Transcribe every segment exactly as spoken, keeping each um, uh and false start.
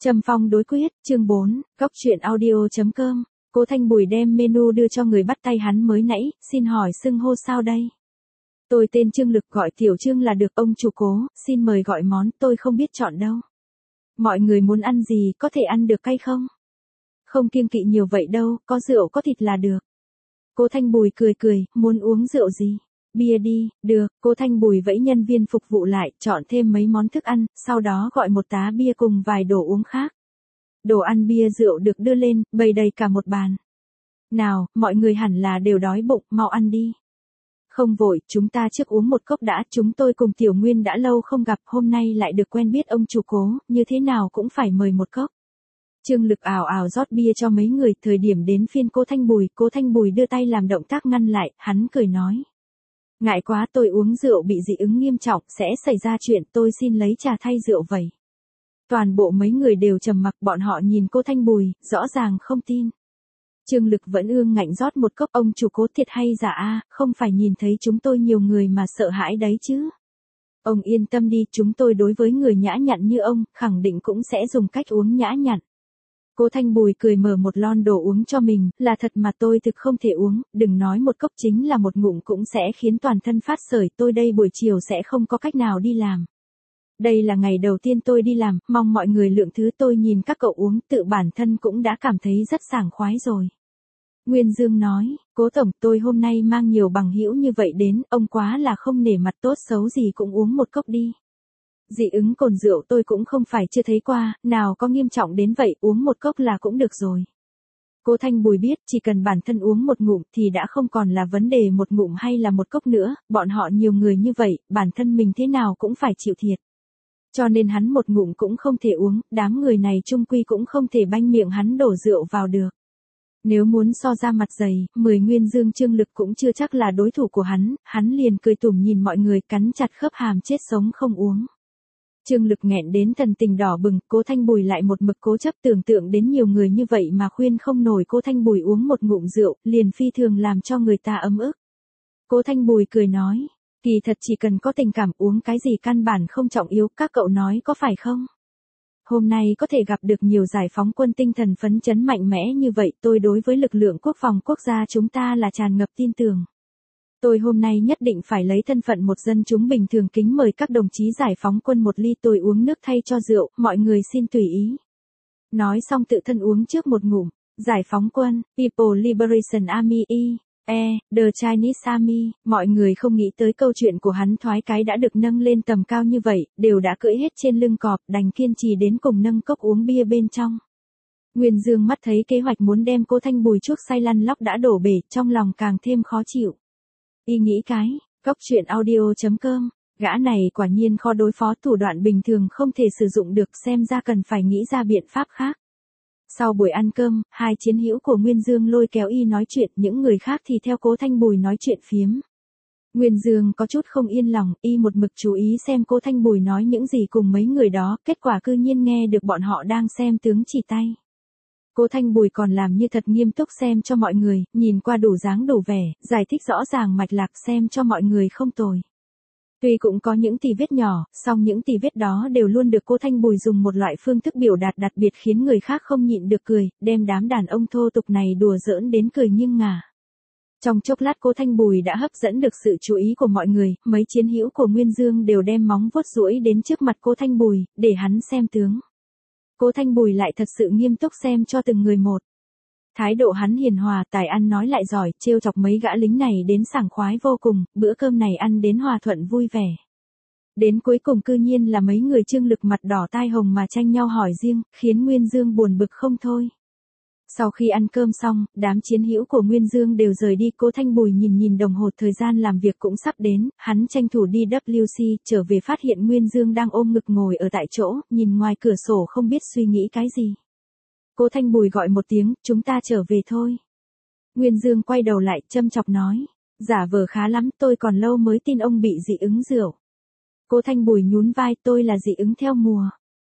Trầm Phong đối quyết, chương bốn, góc truyện audio chấm com. Cố Thanh Bùi đem menu đưa cho người bắt tay hắn mới nãy, xin hỏi xưng hô sao đây? Tôi tên Trương Lực, gọi Tiểu Trương là được. Ông chủ Cố, xin mời gọi món, tôi không biết chọn đâu. Mọi người muốn ăn gì, có thể ăn được cay không? Không kiêng kỵ nhiều vậy đâu, có rượu có thịt là được. Cố Thanh Bùi cười cười, muốn uống rượu gì? Bia đi, được. Cố Thanh Bùi vẫy nhân viên phục vụ lại, chọn thêm mấy món thức ăn, sau đó gọi một tá bia cùng vài đồ uống khác. Đồ ăn bia rượu được đưa lên, bày đầy cả một bàn. Nào, mọi người hẳn là đều đói bụng, mau ăn đi. Không vội, chúng ta trước uống một cốc đã, chúng tôi cùng Tiểu Nguyên đã lâu không gặp, hôm nay lại được quen biết ông chủ Cố, như thế nào cũng phải mời một cốc. Trương Lực ảo ảo rót bia cho mấy người, thời điểm đến phiên Cố Thanh Bùi, Cố Thanh Bùi đưa tay làm động tác ngăn lại, hắn cười nói. Ngại quá, tôi uống rượu bị dị ứng nghiêm trọng, sẽ xảy ra chuyện, tôi xin lấy trà thay rượu vậy. Toàn bộ mấy người đều trầm mặc, bọn họ nhìn Cố Thanh Bùi, rõ ràng không tin. Trương Lực vẫn ương ngạnh rót một cốc, ông chủ Cố thiệt hay giả a, không phải nhìn thấy chúng tôi nhiều người mà sợ hãi đấy chứ. Ông yên tâm đi, chúng tôi đối với người nhã nhặn như ông, khẳng định cũng sẽ dùng cách uống nhã nhặn. Cố Thanh Bùi cười mở một lon đồ uống cho mình, là thật mà tôi thực không thể uống, đừng nói một cốc, chính là một ngụm cũng sẽ khiến toàn thân phát sởi, tôi đây buổi chiều sẽ không có cách nào đi làm. Đây là ngày đầu tiên tôi đi làm, mong mọi người lượng thứ, tôi nhìn các cậu uống, tự bản thân cũng đã cảm thấy rất sảng khoái rồi. Nguyên Dương nói, Cố Tổng, tôi hôm nay mang nhiều bằng hữu như vậy đến, ông quá là không nể mặt, tốt xấu gì cũng uống một cốc đi. Dị ứng cồn rượu tôi cũng không phải chưa thấy qua, nào có nghiêm trọng đến vậy, uống một cốc là cũng được rồi. Cố Thanh Bùi biết, chỉ cần bản thân uống một ngụm thì đã không còn là vấn đề một ngụm hay là một cốc nữa, bọn họ nhiều người như vậy, bản thân mình thế nào cũng phải chịu thiệt. Cho nên hắn một ngụm cũng không thể uống, đám người này chung quy cũng không thể banh miệng hắn đổ rượu vào được. Nếu muốn so ra mặt dày, mười Nguyên Dương Trương Lực cũng chưa chắc là đối thủ của hắn, hắn liền cười tủm nhìn mọi người, cắn chặt khớp hàm, chết sống không uống. Trương Lực nghẹn đến thần tình đỏ bừng, Cố Thanh Bùi lại một mực cố chấp, tưởng tượng đến nhiều người như vậy mà khuyên không nổi Cố Thanh Bùi uống một ngụm rượu, liền phi thường làm cho người ta ấm ức. Cố Thanh Bùi cười nói, kỳ thật chỉ cần có tình cảm, uống cái gì căn bản không trọng yếu, các cậu nói có phải không? Hôm nay có thể gặp được nhiều giải phóng quân tinh thần phấn chấn mạnh mẽ như vậy, tôi đối với lực lượng quốc phòng quốc gia chúng ta là tràn ngập tin tưởng. Tôi hôm nay nhất định phải lấy thân phận một dân chúng bình thường kính mời các đồng chí giải phóng quân một ly, tôi uống nước thay cho rượu, mọi người xin tùy ý. Nói xong tự thân uống trước một ngụm. Giải phóng quân, People Liberation Army E, E, The Chinese Army, mọi người không nghĩ tới câu chuyện của hắn thoái cái đã được nâng lên tầm cao như vậy, đều đã cưỡi hết trên lưng cọp, đành kiên trì đến cùng nâng cốc uống bia bên trong. Nguyên Dương mắt thấy kế hoạch muốn đem Cố Thanh Bùi chuốc say lăn lóc đã đổ bể, trong lòng càng thêm khó chịu. Y nghĩ cái, góc truyện audio chấm com, gã này quả nhiên khó đối phó, thủ đoạn bình thường không thể sử dụng được, xem ra cần phải nghĩ ra biện pháp khác. Sau buổi ăn cơm, hai chiến hữu của Nguyên Dương lôi kéo y nói chuyện, những người khác thì theo Cố Thanh Bùi nói chuyện phiếm. Nguyên Dương có chút không yên lòng, y một mực chú ý xem Cố Thanh Bùi nói những gì cùng mấy người đó, kết quả cư nhiên nghe được bọn họ đang xem tướng chỉ tay. Cố Thanh Bùi còn làm như thật nghiêm túc xem cho mọi người, nhìn qua đủ dáng đủ vẻ, giải thích rõ ràng mạch lạc xem cho mọi người không tồi. Tuy cũng có những tì vết nhỏ, song những tì vết đó đều luôn được Cố Thanh Bùi dùng một loại phương thức biểu đạt đặc biệt khiến người khác không nhịn được cười, đem đám đàn ông thô tục này đùa giỡn đến cười nghiêng ngả. Trong chốc lát Cố Thanh Bùi đã hấp dẫn được sự chú ý của mọi người, mấy chiến hữu của Nguyên Dương đều đem móng vuốt duỗi đến trước mặt Cố Thanh Bùi, để hắn xem tướng. Cố Thanh Bùi lại thật sự nghiêm túc xem cho từng người một. Thái độ hắn hiền hòa, tài ăn nói lại giỏi, trêu chọc mấy gã lính này đến sảng khoái vô cùng, bữa cơm này ăn đến hòa thuận vui vẻ. Đến cuối cùng cư nhiên là mấy người Trương Lực mặt đỏ tai hồng mà tranh nhau hỏi riêng, khiến Nguyên Dương buồn bực không thôi. Sau khi ăn cơm xong, đám chiến hữu của Nguyên Dương đều rời đi, Cố Thanh Bùi nhìn nhìn đồng hồ, thời gian làm việc cũng sắp đến, hắn tranh thủ đi W C, trở về phát hiện Nguyên Dương đang ôm ngực ngồi ở tại chỗ, nhìn ngoài cửa sổ không biết suy nghĩ cái gì. Cố Thanh Bùi gọi một tiếng, chúng ta trở về thôi. Nguyên Dương quay đầu lại, châm chọc nói, giả vờ khá lắm, tôi còn lâu mới tin ông bị dị ứng rượu. Cố Thanh Bùi nhún vai, tôi là dị ứng theo mùa.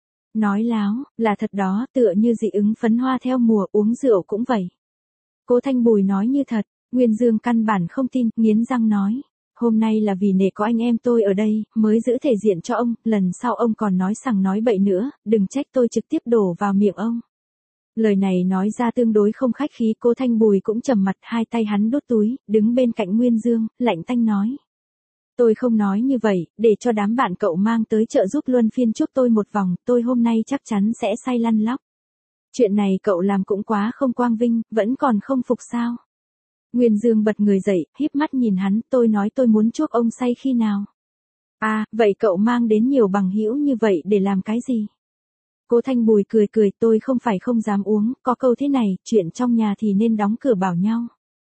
Nói láo, là thật đó, tựa như dị ứng phấn hoa theo mùa, uống rượu cũng vậy. Cố Thanh Bùi nói như thật, Nguyên Dương căn bản không tin, nghiến răng nói. hôm nay là vì nể có anh em tôi ở đây, mới giữ thể diện cho ông, lần sau ông còn nói sằng nói bậy nữa, đừng trách tôi trực tiếp đổ vào miệng ông. Lời này nói ra tương đối không khách khí, Cố Thanh Bùi cũng trầm mặt, hai tay hắn đút túi, đứng bên cạnh Nguyên Dương, lạnh tanh nói. Tôi không nói như vậy, để cho đám bạn cậu mang tới chợ giúp luân phiên chúc tôi một vòng, tôi hôm nay chắc chắn sẽ say lăn lóc. Chuyện này cậu làm cũng quá không quang vinh, vẫn còn không phục sao? Nguyên Dương bật người dậy, híp mắt nhìn hắn, tôi nói tôi muốn chuốc ông say khi nào? À, vậy cậu mang đến nhiều bằng hữu như vậy để làm cái gì? Cố Thanh Bùi cười cười, tôi không phải không dám uống, có câu thế này, chuyện trong nhà thì nên đóng cửa bảo nhau.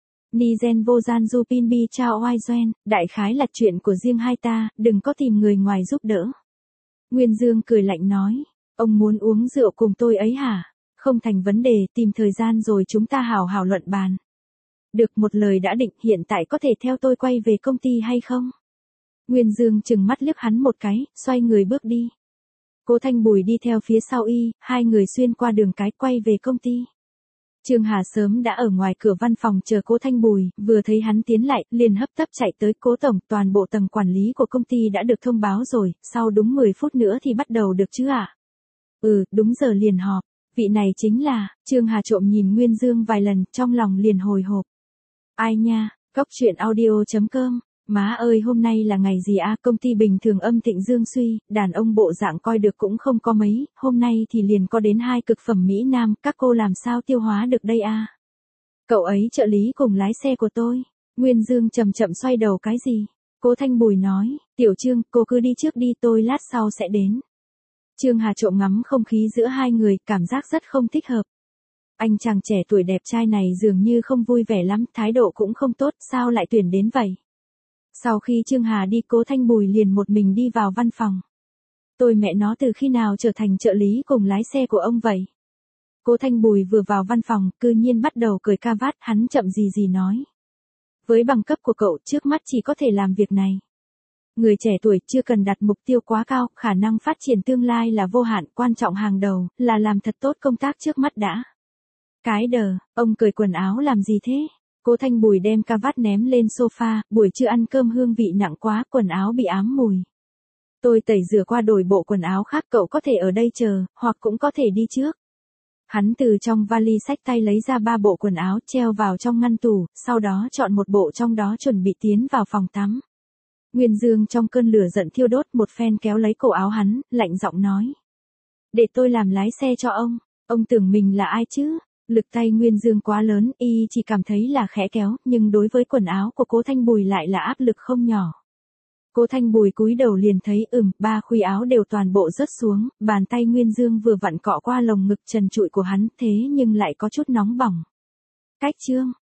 Ni gen vô gian du pin bi chao oai doen, đại khái là chuyện của riêng hai ta, đừng có tìm người ngoài giúp đỡ. Nguyên Dương cười lạnh nói, ông muốn uống rượu cùng tôi ấy hả? Không thành vấn đề, tìm thời gian rồi chúng ta hào hào luận bàn. Được, một lời đã định, hiện tại có thể theo tôi quay về công ty hay không? Nguyên Dương chừng mắt liếc hắn một cái, xoay người bước đi. Cố Thanh Bùi đi theo phía sau y, hai người xuyên qua đường cái quay về công ty. Trương Hà sớm đã ở ngoài cửa văn phòng chờ Cố Thanh Bùi, vừa thấy hắn tiến lại, liền hấp tấp chạy tới. Cố tổng, toàn bộ tầng quản lý của công ty đã được thông báo rồi, sau đúng mười phút nữa thì bắt đầu được chứ ạ? À? Ừ, đúng giờ liền họp. Vị này chính là, Trương Hà trộm nhìn Nguyên Dương vài lần, trong lòng liền hồi hộp. Ai nha, cóc truyện audio chấm com. Má ơi, hôm nay là ngày gì a? À? Công ty bình thường âm thịnh dương suy, đàn ông bộ dạng coi được cũng không có mấy, hôm nay thì liền có đến hai cực phẩm Mỹ Nam, các cô làm sao tiêu hóa được đây a? À? Cậu ấy trợ lý cùng lái xe của tôi. Nguyên Dương chậm chậm xoay đầu cái gì? Cố Thanh Bùi nói, Tiểu Trương, cô cứ đi trước đi, tôi lát sau sẽ đến. Trương Hà trộm ngắm không khí giữa hai người, cảm giác rất không thích hợp. Anh chàng trẻ tuổi đẹp trai này dường như không vui vẻ lắm, thái độ cũng không tốt, sao lại tuyển đến vậy? Sau khi Trương Hà đi, Cố Thanh Bùi liền một mình đi vào văn phòng. Tôi mẹ nó từ khi nào trở thành trợ lý cùng lái xe của ông vậy? Cố Thanh Bùi vừa vào văn phòng, cư nhiên bắt đầu cởi ca vát, hắn chậm gì gì nói. Với bằng cấp của cậu, trước mắt chỉ có thể làm việc này. Người trẻ tuổi chưa cần đặt mục tiêu quá cao, khả năng phát triển tương lai là vô hạn, quan trọng hàng đầu, là làm thật tốt công tác trước mắt đã. Cái đờ, ông cởi quần áo làm gì thế? Cố Thanh Bùi đem ca vát ném lên sofa, buổi trưa ăn cơm hương vị nặng quá, quần áo bị ám mùi. Tôi tẩy rửa qua đổi bộ quần áo khác, cậu có thể ở đây chờ, hoặc cũng có thể đi trước. Hắn từ trong vali xách tay lấy ra ba bộ quần áo treo vào trong ngăn tủ, sau đó chọn một bộ trong đó chuẩn bị tiến vào phòng tắm. Nguyên Dương trong cơn lửa giận thiêu đốt một phen kéo lấy cổ áo hắn, lạnh giọng nói. Để tôi làm lái xe cho ông, ông tưởng mình là ai chứ? Lực tay Nguyên Dương quá lớn, y chỉ cảm thấy là khẽ kéo, nhưng đối với quần áo của Cố Thanh Bùi lại là áp lực không nhỏ. Cố Thanh Bùi cúi đầu liền thấy ừm, ba khuy áo đều toàn bộ rớt xuống, bàn tay Nguyên Dương vừa vặn cọ qua lồng ngực trần trụi của hắn, thế nhưng lại có chút nóng bỏng. Cách chương